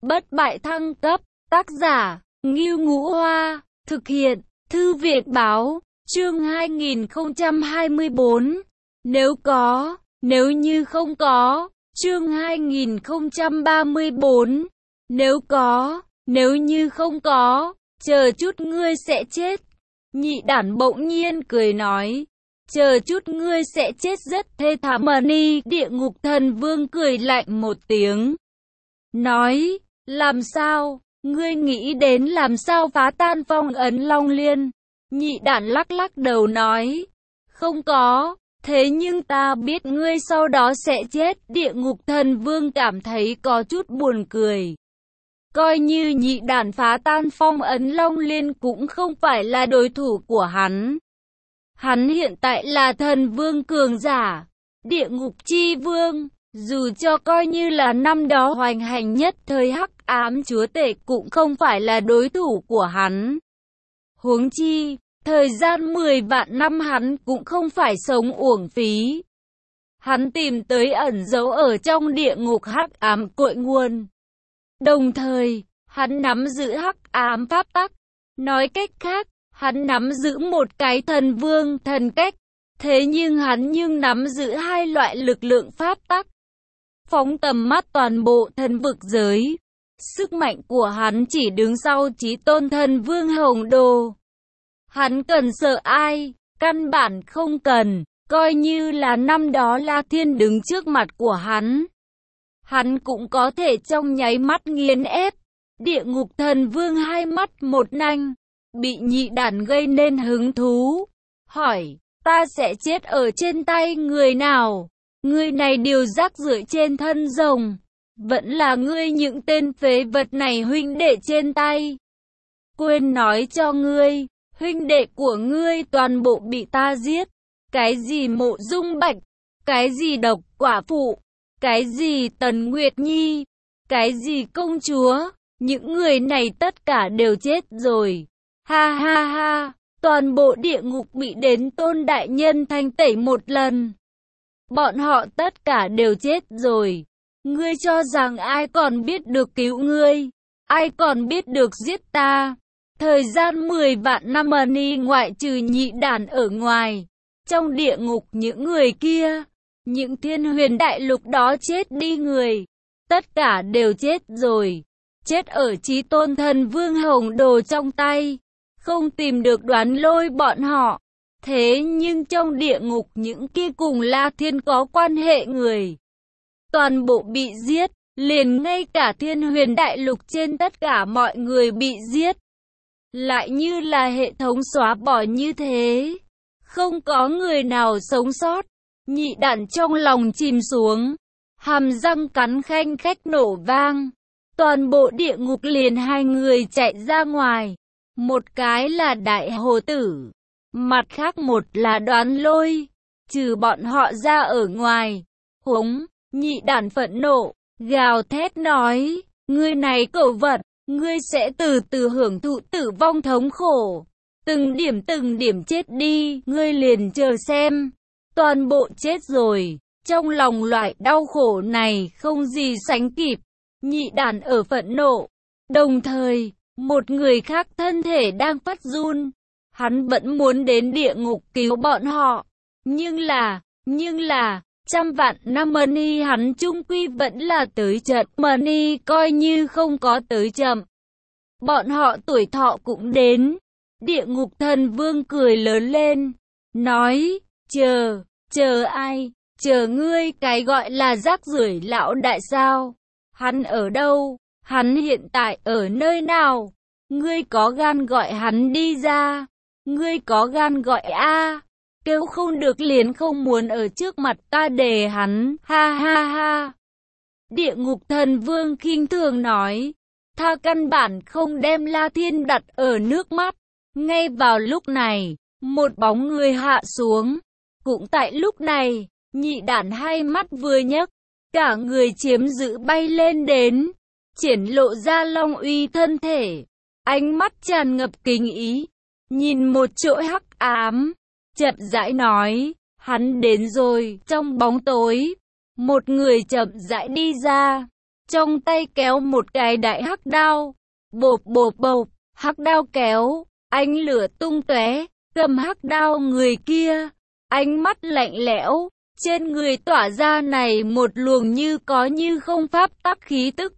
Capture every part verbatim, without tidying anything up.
bất bại thăng cấp, tác giả, Ngưu Ngũ Hoa, thực hiện, Thư viện Báo, chương hai nghìn không trăm hai mươi tư, nếu có, nếu như không có, chương hai nghìn không trăm ba mươi tư, nếu có, nếu như không có, chờ chút ngươi sẽ chết. Nhị đản bỗng nhiên cười nói, chờ chút ngươi sẽ chết rất thê thảm. Mani Địa Ngục Thần Vương cười lạnh một tiếng, nói, làm sao, ngươi nghĩ đến làm sao phá tan phong ấn Long Liên? Nhị đản lắc lắc đầu nói, không có, thế nhưng ta biết ngươi sau đó sẽ chết. Địa Ngục Thần Vương cảm thấy có chút buồn cười. Coi như nhị đản phá tan phong ấn Long Liên cũng không phải là đối thủ của hắn. Hắn hiện tại là thần vương cường giả, địa ngục chi vương, dù cho coi như là năm đó hoành hành nhất thời hắc ám chúa tể cũng không phải là đối thủ của hắn. Huống chi, thời gian mười vạn năm hắn cũng không phải sống uổng phí. Hắn tìm tới ẩn giấu ở trong địa ngục hắc ám cội nguồn. Đồng thời, hắn nắm giữ hắc ám pháp tắc. Nói cách khác, hắn nắm giữ một cái thần vương thần cách. Thế nhưng hắn nhưng nắm giữ hai loại lực lượng pháp tắc. Phóng tầm mắt toàn bộ thần vực giới, sức mạnh của hắn chỉ đứng sau Chí Tôn Thần Vương Hồng Đồ. Hắn cần sợ ai? Căn bản không cần. Coi như là năm đó La Thiên đứng trước mặt của hắn, hắn cũng có thể trong nháy mắt nghiền ép. Địa Ngục Thần Vương hai mắt một nanh, bị nhị đản gây nên hứng thú, hỏi, ta sẽ chết ở trên tay người nào? Người này đều rác rưởi trên thân rồng, vẫn là ngươi những tên phế vật này huynh đệ trên tay. Quên nói cho ngươi, huynh đệ của ngươi toàn bộ bị ta giết. Cái gì Mộ Dung Bạch, cái gì Độc Quả Phụ, cái gì Tần Nguyệt Nhi, cái gì công chúa, những người này tất cả đều chết rồi. Ha ha ha, toàn bộ địa ngục bị đến Tôn đại nhân thanh tẩy một lần. Bọn họ tất cả đều chết rồi. Ngươi cho rằng ai còn biết được cứu ngươi? Ai còn biết được giết ta? Thời gian mười vạn năm Mani ngoại trừ nhị đản ở ngoài, trong địa ngục những người kia, những thiên huyền đại lục đó chết đi người, tất cả đều chết rồi. Chết ở Chí Tôn Thần Vương Hồng Đồ trong tay, không tìm được Đoán Lôi bọn họ. Thế nhưng trong địa ngục những kia cùng La Thiên có quan hệ người, toàn bộ bị giết, liền ngay cả thiên huyền đại lục trên tất cả mọi người bị giết. Lại như là hệ thống xóa bỏ như thế, không có người nào sống sót. Nhị đản trong lòng chìm xuống, hàm răng cắn khanh khách nổ vang. Toàn bộ địa ngục liền hai người chạy ra ngoài. Một cái là Đại Hồ Tử, mặt khác một là Đoán Lôi. Trừ bọn họ ra ở ngoài, húng, nhị đản phẫn nộ, gào thét nói, ngươi này cẩu vật, ngươi sẽ từ từ hưởng thụ tử vong thống khổ. Từng điểm từng điểm chết đi, ngươi liền chờ xem. Toàn bộ chết rồi, trong lòng loại đau khổ này không gì sánh kịp. Nhị đản ở phẫn nộ, đồng thời, một người khác thân thể đang phát run. Hắn vẫn muốn đến địa ngục cứu bọn họ. Nhưng là, nhưng là, trăm vạn năm Mani hắn chung quy vẫn là tới chậm. Mani coi như không có tới chậm, bọn họ tuổi thọ cũng đến. Địa Ngục Thần Vương cười lớn lên, nói, chờ, chờ ai, chờ ngươi cái gọi là rác rưởi lão đại sao? Hắn ở đâu? Hắn hiện tại ở nơi nào? Ngươi có gan gọi hắn đi ra? Ngươi có gan gọi a? Kêu không được liền không muốn ở trước mặt ta đề hắn, ha ha ha. Địa Ngục Thần Vương khinh thường nói, tha căn bản không đem La Thiên đặt ở nước mắt. Ngay vào lúc này, một bóng người hạ xuống. Cũng tại lúc này, nhị đản hai mắt vừa nhấc, cả người chiếm giữ bay lên đến, triển lộ ra long uy thân thể, ánh mắt tràn ngập kinh ý, nhìn một chỗ hắc ám, chậm rãi nói, hắn đến rồi. Trong bóng tối, một người chậm rãi đi ra, trong tay kéo một cái đại hắc đao. Bộp bộp bộp, hắc đao kéo, ánh lửa tung tóe, cầm hắc đao người kia, ánh mắt lạnh lẽo, trên người tỏa ra này một luồng như có như không pháp tắc khí tức.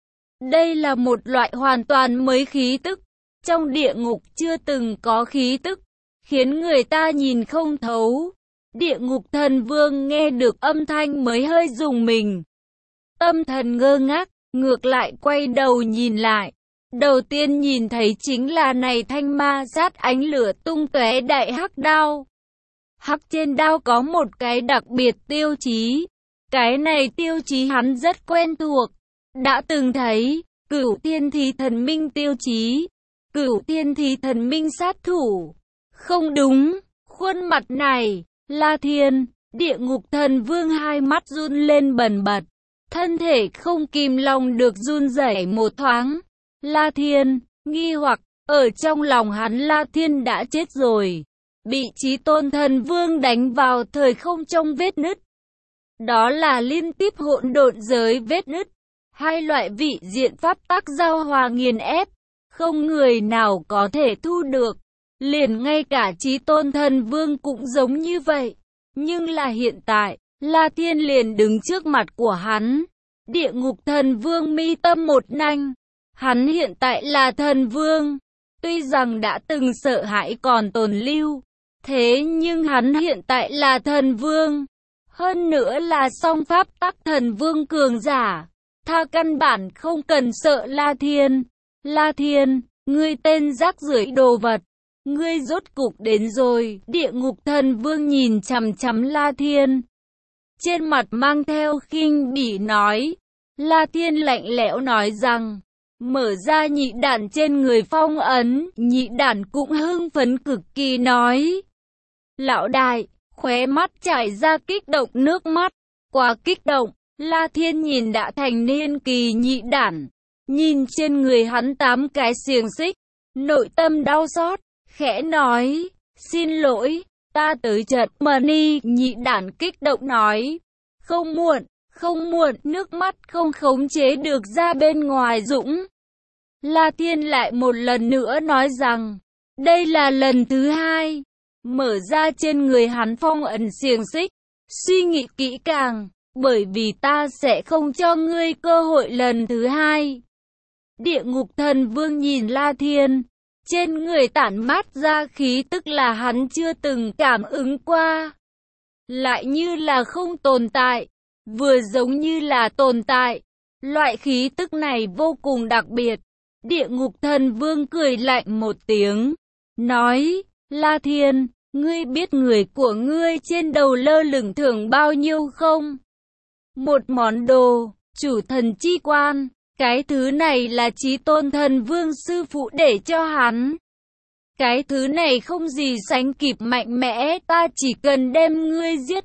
Đây là một loại hoàn toàn mới khí tức, trong địa ngục chưa từng có khí tức, khiến người ta nhìn không thấu. Địa ngục thần vương nghe được âm thanh mới hơi rùng mình. Tâm thần ngơ ngác, ngược lại quay đầu nhìn lại. Đầu tiên nhìn thấy chính là này thanh ma sát ánh lửa tung tóe đại hắc đao. Hắc trên đao có một cái đặc biệt tiêu chí. Cái này tiêu chí hắn rất quen thuộc. Đã từng thấy, Cửu Thiên Thí Thần Minh tiêu chí. Cửu Thiên Thí Thần Minh sát thủ. Không đúng, khuôn mặt này, La Thiên, địa ngục thần vương hai mắt run lên bần bật. Thân thể không kìm lòng được run rẩy một thoáng. La Thiên, nghi hoặc, ở trong lòng hắn La Thiên đã chết rồi. Bị Chí Tôn thần vương đánh vào thời không trong vết nứt. Đó là liên tiếp hỗn độn giới vết nứt. Hai loại vị diện pháp tắc giao hòa nghiền ép. Không người nào có thể thu được. Liền ngay cả Chí Tôn thần vương cũng giống như vậy. Nhưng là hiện tại, La Thiên liền đứng trước mặt của hắn. Địa ngục thần vương mi tâm một nanh. Hắn hiện tại là thần vương. Tuy rằng đã từng sợ hãi còn tồn lưu. Thế nhưng hắn hiện tại là thần vương. Hơn nữa là song pháp tắc thần vương cường giả. Tha căn bản không cần sợ La Thiên. La Thiên, ngươi tên rác rưởi đồ vật. Ngươi rốt cục đến rồi. Địa ngục thần vương nhìn chằm chằm La Thiên. Trên mặt mang theo khinh bỉ nói. La Thiên lạnh lẽo nói rằng. Mở ra nhị đản trên người phong ấn. Nhị đản cũng hưng phấn cực kỳ nói. Lão đại, khóe mắt chảy ra kích động nước mắt. Quá kích động, La Thiên nhìn đã thành niên kỳ nhị đản. Nhìn trên người hắn tám cái xiềng xích. Nội tâm đau xót, khẽ nói. Xin lỗi, ta tới chật money. Nhị đản kích động nói. Không muộn, không muộn, nước mắt không khống chế được ra bên ngoài dũng. La Thiên lại một lần nữa nói rằng. Đây là lần thứ hai. Mở ra trên người hắn phong ấn xiềng xích. Suy nghĩ kỹ càng, bởi vì ta sẽ không cho ngươi cơ hội lần thứ hai. Địa ngục thần vương nhìn La Thiên. Trên người tản mát ra khí tức là hắn chưa từng cảm ứng qua. Lại như là không tồn tại. Vừa giống như là tồn tại. Loại khí tức này vô cùng đặc biệt. Địa ngục thần vương cười lạnh một tiếng. Nói, La Thiên, ngươi biết người của ngươi trên đầu lơ lửng thưởng bao nhiêu không? Một món đồ, chủ thần chi quan. Cái thứ này là Chí Tôn thần vương sư phụ để cho hắn. Cái thứ này không gì sánh kịp mạnh mẽ, ta chỉ cần đem ngươi giết.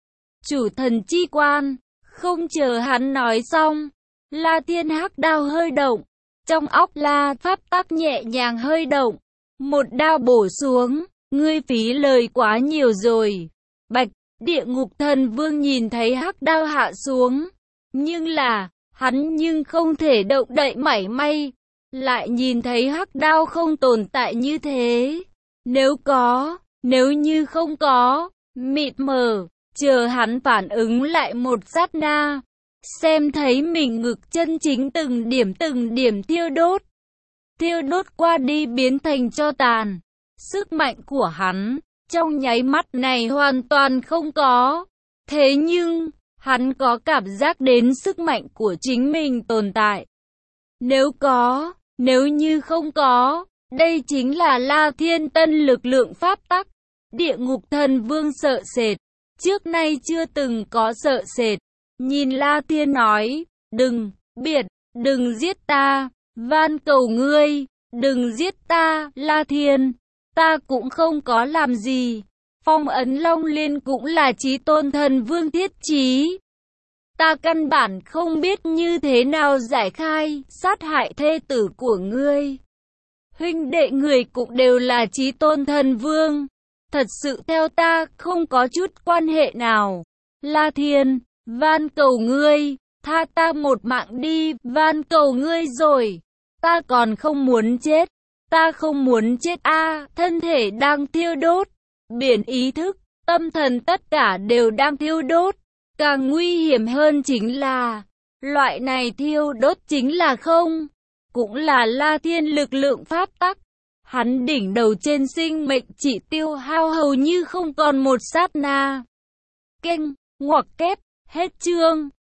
Chủ thần chi quan, không chờ hắn nói xong. La Thiên hắc đao hơi động. Trong óc La pháp tắc nhẹ nhàng hơi động. Một đao bổ xuống, ngươi phí lời quá nhiều rồi. Bạch, địa ngục thần vương nhìn thấy hắc đao hạ xuống. Nhưng là, hắn nhưng không thể động đậy mảy may. Lại nhìn thấy hắc đao không tồn tại như thế. Nếu có, nếu như không có, mịt mờ, chờ hắn phản ứng lại một sát na. Xem thấy mình ngực chân chính từng điểm từng điểm thiêu đốt. Thiêu đốt qua đi biến thành tro tàn. Sức mạnh của hắn, trong nháy mắt này hoàn toàn không có. Thế nhưng, hắn có cảm giác đến sức mạnh của chính mình tồn tại. Nếu có, nếu như không có, đây chính là La Thiên tân lực lượng pháp tắc. Địa ngục thần vương sợ sệt, trước nay chưa từng có sợ sệt. Nhìn La Thiên nói, đừng, biệt, đừng giết ta, van cầu ngươi, đừng giết ta, La Thiên, ta cũng không có làm gì. Phong ấn Long Liên cũng là Chí Tôn thần vương thiết trí. Ta căn bản không biết như thế nào giải khai, sát hại thê tử của ngươi. Huynh đệ người cũng đều là Chí Tôn thần vương. Thật sự theo ta không có chút quan hệ nào. La Thiên, van cầu ngươi, tha ta một mạng đi, van cầu ngươi rồi. Ta còn không muốn chết. Ta không muốn chết a, à, thân thể đang thiêu đốt. Biển ý thức, tâm thần tất cả đều đang thiêu đốt. Càng nguy hiểm hơn chính là, loại này thiêu đốt chính là không, cũng là La Thiên lực lượng pháp tắc. Hắn đỉnh đầu trên sinh mệnh chỉ tiêu hao hầu như không còn một sát na. Kênh, ngoặc kép, hết chương.